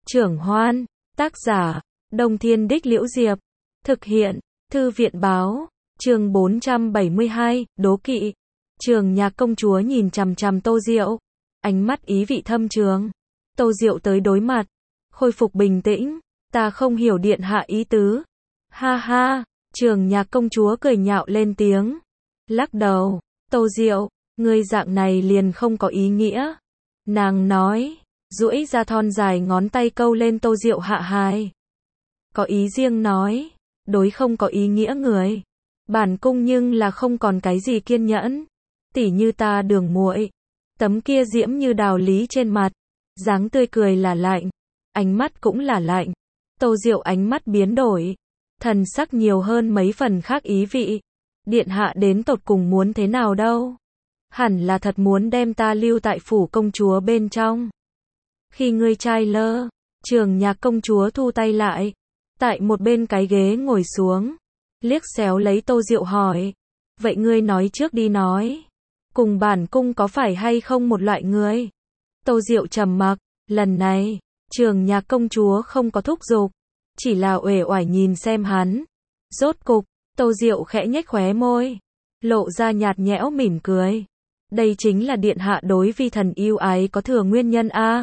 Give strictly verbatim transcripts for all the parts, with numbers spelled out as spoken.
Trưởng Hoan, tác giả, Đông Thiên Đích Liễu Diệp, thực hiện, Thư viện Báo, chương bốn trăm bảy mươi hai, đố kỵ. Trường Nhạc công chúa nhìn chằm chằm Tô Diệu, ánh mắt ý vị thâm trường. Tô Diệu tới đối mặt, khôi phục bình tĩnh, ta không hiểu điện hạ ý tứ. Ha ha, Trường Nhạc công chúa cười nhạo lên tiếng, lắc đầu, Tô Diệu, ngươi dạng này liền không có ý nghĩa. Nàng nói, duỗi ra thon dài ngón tay câu lên Tô Diệu hạ hài. Có ý riêng nói, đối không có ý nghĩa người. Bản cung nhưng là không còn cái gì kiên nhẫn. Tỉ như ta Đường muội, tấm kia diễm như đào lý trên mặt, dáng tươi cười là lạnh, ánh mắt cũng là lạnh. Tô Diệu ánh mắt biến đổi, thần sắc nhiều hơn mấy phần khác ý vị. Điện hạ đến tột cùng muốn thế nào đâu? Hẳn là thật muốn đem ta lưu tại phủ công chúa bên trong. Khi ngươi trai lơ, Trường Nhạc công chúa thu tay lại, tại một bên cái ghế ngồi xuống, liếc xéo lấy Tô Diệu hỏi, vậy ngươi nói trước đi nói, cùng bản cung có phải hay không một loại người? Tô Diệu trầm mặc, lần này, Trường Nhạc công chúa không có thúc giục, chỉ là uể oải nhìn xem hắn. Rốt cục, Tô Diệu khẽ nhếch khóe môi, lộ ra nhạt nhẽo mỉm cười. Đây chính là điện hạ đối vi thần yêu ái có thừa nguyên nhân a.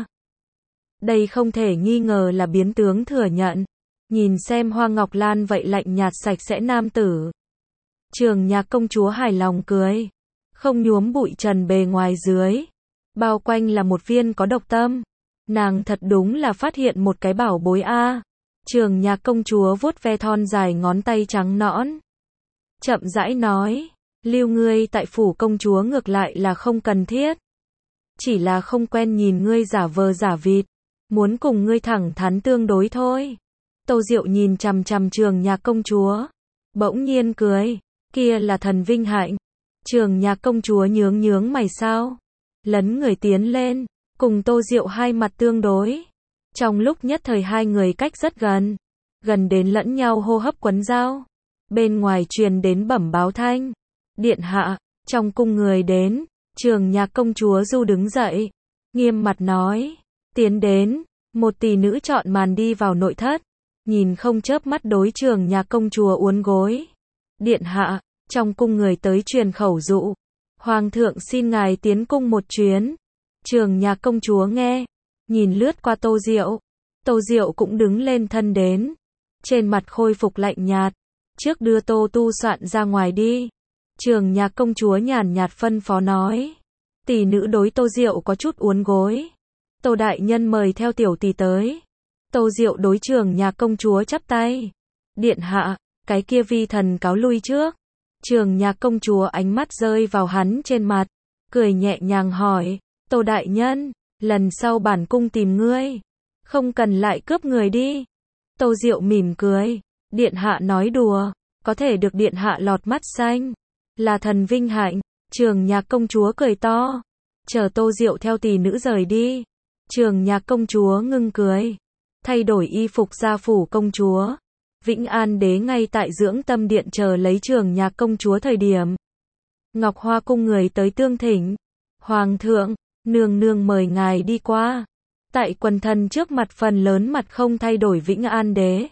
Đây không thể nghi ngờ là biến tướng thừa nhận. Nhìn xem Hoa Ngọc Lan vậy lạnh nhạt sạch sẽ nam tử. Trường Nhạc công chúa hài lòng cười, không nhuốm bụi trần bề ngoài dưới, bao quanh là một viên có độc tâm. Nàng thật đúng là phát hiện một cái bảo bối a. Trường Nhạc công chúa vuốt ve thon dài ngón tay trắng nõn, chậm rãi nói, lưu ngươi tại phủ công chúa ngược lại là không cần thiết. Chỉ là không quen nhìn ngươi giả vờ giả vịt, muốn cùng ngươi thẳng thắn tương đối thôi. Tô Diệu nhìn chằm chằm Trường Nhạc công chúa, bỗng nhiên cười, kia là thần vinh hạnh. Trường Nhạc công chúa nhướng nhướng mày sao, lấn người tiến lên, cùng Tô Diệu hai mặt tương đối. Trong lúc nhất thời hai người cách rất gần, gần đến lẫn nhau hô hấp quấn giao. Bên ngoài truyền đến bẩm báo thanh, điện hạ, trong cung người đến. Trường Nhạc công chúa du đứng dậy, nghiêm mặt nói, tiến đến. Một tỷ nữ chọn màn đi vào nội thất, nhìn không chớp mắt đối Trường Nhạc công chúa uốn gối. Điện hạ, trong cung người tới truyền khẩu dụ, hoàng thượng xin ngài tiến cung một chuyến. Trường Nhạc công chúa nghe, nhìn lướt qua Tô Diệu. Tô Diệu cũng đứng lên thân đến, trên mặt khôi phục lạnh nhạt, trước đưa Tô Tu soạn ra ngoài đi. Trường Nhạc công chúa nhàn nhạt phân phó nói, tỷ nữ đối Tô Diệu có chút uốn gối. Tô đại nhân mời theo tiểu tỷ tới. Tô Diệu đối Trường Nhạc công chúa chắp tay, điện hạ, cái kia vi thần cáo lui trước. Trường Nhạc công chúa ánh mắt rơi vào hắn trên mặt, cười nhẹ nhàng hỏi, Tô đại nhân, lần sau bản cung tìm ngươi, không cần lại cướp người đi. Tô Diệu mỉm cười, điện hạ nói đùa, có thể được điện hạ lọt mắt xanh, là thần vinh hạnh. Trường Nhạc công chúa cười to, chờ Tô Diệu theo tỷ nữ rời đi. Trường Nhạc công chúa ngưng cười, thay đổi y phục ra phủ công chúa. Vĩnh An đế ngay tại dưỡng tâm điện chờ lấy Trường Nhạc công chúa thời điểm. Ngọc Hoa cung người tới tương thỉnh, hoàng thượng, nương nương mời ngài đi qua. Tại quần thần trước mặt phần lớn mặt không thay đổi Vĩnh An đế,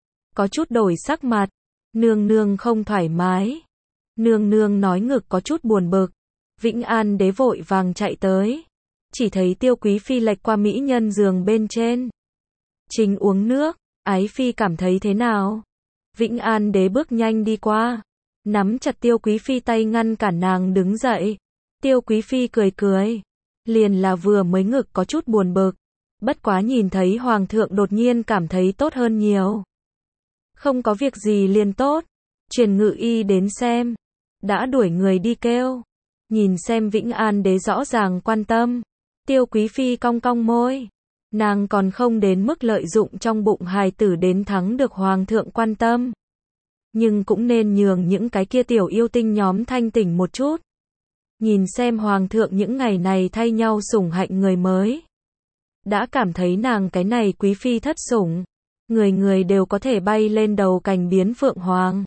có chút đổi sắc mặt, nương nương không thoải mái. Nương nương nói ngực có chút buồn bực. Vĩnh An đế vội vàng chạy tới, chỉ thấy Tiêu Quý phi lệch qua mỹ nhân giường bên trên, chính uống nước. Ái phi cảm thấy thế nào? Vĩnh An đế bước nhanh đi qua, nắm chặt Tiêu Quý phi tay ngăn cản nàng đứng dậy. Tiêu Quý phi cười cười, liền là vừa mới ngực có chút buồn bực, bất quá nhìn thấy hoàng thượng đột nhiên cảm thấy tốt hơn nhiều. Không có việc gì liền tốt, truyền ngự y đến xem. Đã đuổi người đi kêu. Nhìn xem Vĩnh An đế rõ ràng quan tâm, Tiêu Quý phi cong cong môi. Nàng còn không đến mức lợi dụng trong bụng hài tử đến thắng được hoàng thượng quan tâm, nhưng cũng nên nhường những cái kia tiểu yêu tinh nhóm thanh tỉnh một chút. Nhìn xem hoàng thượng những ngày này thay nhau sủng hạnh người mới, đã cảm thấy nàng cái này quý phi thất sủng, người người đều có thể bay lên đầu cành biến phượng hoàng.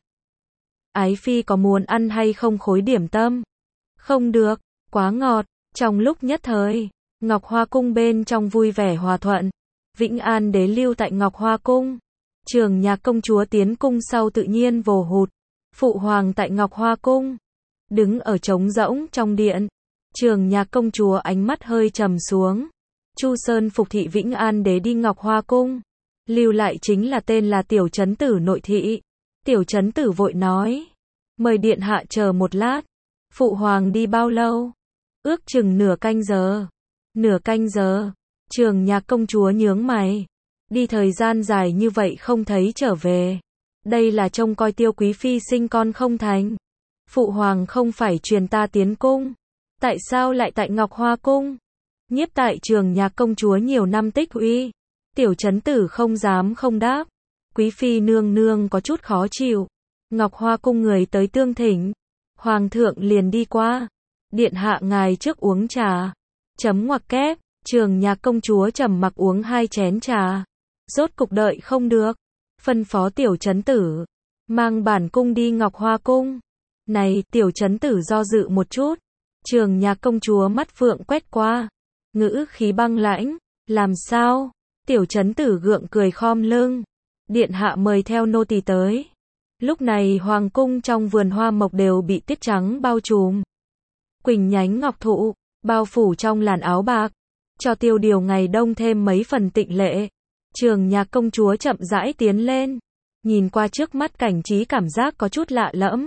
Ái phi có muốn ăn hay không khối điểm tâm? Không được, quá ngọt. Trong lúc nhất thời, Ngọc Hoa cung bên trong vui vẻ hòa thuận. Vĩnh An đế lưu tại Ngọc Hoa Cung. Trường Nhạc công chúa tiến cung sau tự nhiên vồ hụt. Phụ hoàng tại Ngọc Hoa Cung. Đứng ở trống rỗng trong điện. Trường Nhạc công chúa ánh mắt hơi trầm xuống. Chu Sơn phục thị Vĩnh An đế đi Ngọc Hoa Cung. Lưu lại chính là tên là Tiểu Chấn Tử nội thị. Tiểu Chấn Tử vội nói. Mời điện hạ chờ một lát. Phụ hoàng đi bao lâu? Ước chừng nửa canh giờ. Nửa canh giờ. Trường Nhạc công chúa nhướng mày. Đi thời gian dài như vậy không thấy trở về. Đây là trông coi Tiêu quý phi sinh con không thành. Phụ hoàng không phải truyền ta tiến cung. Tại sao lại tại Ngọc Hoa Cung? Nhiếp tại Trường Nhạc công chúa nhiều năm tích uy. Tiểu Chấn Tử không dám không đáp. Quý phi nương nương có chút khó chịu. Ngọc Hoa Cung người tới tương thỉnh. Hoàng thượng liền đi qua. Điện hạ ngài trước uống trà. Chấm ngoặc kép. Trường Nhạc công chúa trầm mặc uống hai chén trà. Rốt cục đợi không được. Phân phó Tiểu Chấn Tử. Mang bản cung đi Ngọc Hoa Cung. Này, Tiểu Chấn Tử do dự một chút. Trường Nhạc công chúa mắt phượng quét qua. Ngữ khí băng lãnh. Làm sao? Tiểu Chấn Tử gượng cười khom lưng. Điện hạ mời theo nô tỳ tới. Lúc này hoàng cung trong vườn hoa mộc đều bị tuyết trắng bao trùm. Quỳnh nhánh ngọc thụ, bao phủ trong làn áo bạc. Cho Tiêu Điều ngày đông thêm mấy phần tịnh lệ. Trường Nhạc công chúa chậm rãi tiến lên. Nhìn qua trước mắt cảnh trí cảm giác có chút lạ lẫm.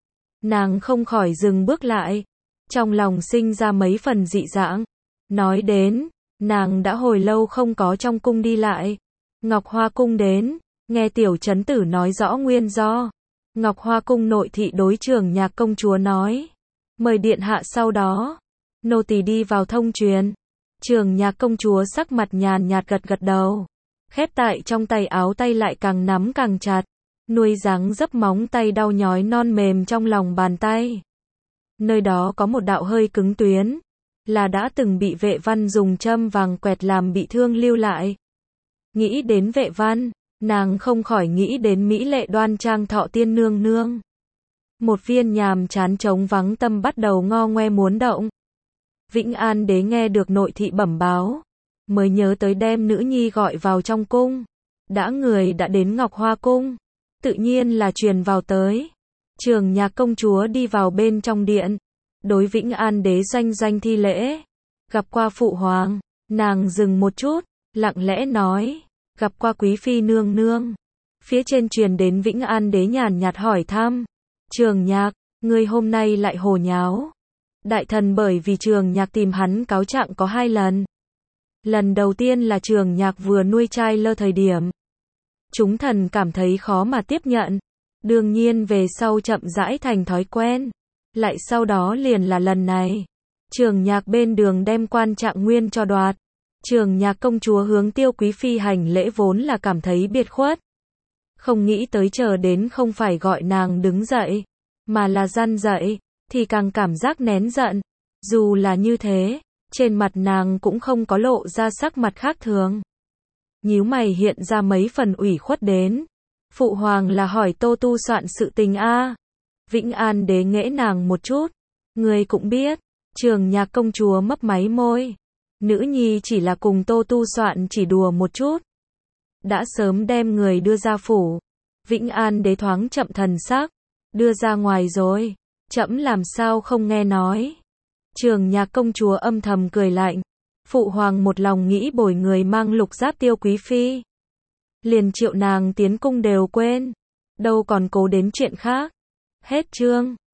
Nàng không khỏi dừng bước lại. Trong lòng sinh ra mấy phần dị dạng. Nói đến, nàng đã hồi lâu không có trong cung đi lại. Ngọc Hoa Cung đến, nghe Tiểu Chấn Tử nói rõ nguyên do. Ngọc Hoa Cung nội thị đối Trường Nhạc công chúa nói. Mời điện hạ sau đó. Nô tỳ đi vào thông truyền. Trường Nhạc công chúa sắc mặt nhàn nhạt gật gật đầu. Khép tại trong tay áo tay lại càng nắm càng chặt. Nuôi dáng dấp móng tay đau nhói non mềm trong lòng bàn tay. Nơi đó có một đạo hơi cứng tuyến. Là đã từng bị Vệ Văn dùng châm vàng quẹt làm bị thương lưu lại. Nghĩ đến Vệ Văn, nàng không khỏi nghĩ đến mỹ lệ đoan trang Thọ Tiên nương nương. Một viên nhàm chán trống vắng tâm bắt đầu ngo ngoe muốn động. Vĩnh An đế nghe được nội thị bẩm báo, mới nhớ tới đem nữ nhi gọi vào trong cung. Đã người đã đến Ngọc Hoa Cung, tự nhiên là truyền vào tới. Trường Nhạc công chúa đi vào bên trong điện, đối Vĩnh An đế doanh doanh thi lễ. Gặp qua phụ hoàng. Nàng dừng một chút, lặng lẽ nói. Gặp qua quý phi nương nương. Phía trên truyền đến Vĩnh An đế nhàn nhạt hỏi thăm. Trường Nhạc, ngươi hôm nay lại hồ nháo. Đại thần bởi vì Trường Nhạc tìm hắn cáo trạng có hai lần. Lần đầu tiên là Trường Nhạc vừa nuôi trai lơ thời điểm. Chúng thần cảm thấy khó mà tiếp nhận. Đương nhiên về sau chậm rãi thành thói quen. Lại sau đó liền là lần này. Trường Nhạc bên đường đem quan trạng nguyên cho đoạt. Trường Nhạc công chúa hướng Tiêu quý phi hành lễ vốn là cảm thấy biệt khuất. Không nghĩ tới chờ đến không phải gọi nàng đứng dậy, mà là răn dậy, thì càng cảm giác nén giận. Dù là như thế, trên mặt nàng cũng không có lộ ra sắc mặt khác thường. Nhíu mày hiện ra mấy phần ủy khuất đến. Phụ hoàng là hỏi Tô Tu soạn sự tình a. Vĩnh An đế nghễ nàng một chút. Người cũng biết. Trường Nhạc công chúa mấp máy môi. Nữ nhi chỉ là cùng Tô Tu soạn chỉ đùa một chút. Đã sớm đem người đưa ra phủ. Vĩnh An đế thoáng chậm thần sắc. Đưa ra ngoài rồi. Trẫm làm sao không nghe nói. Trường Nhạc công chúa âm thầm cười lạnh. Phụ hoàng một lòng nghĩ bồi người mang lục giáp Tiêu quý phi. Liền triệu nàng tiến cung đều quên. Đâu còn cố đến chuyện khác. Hết chương.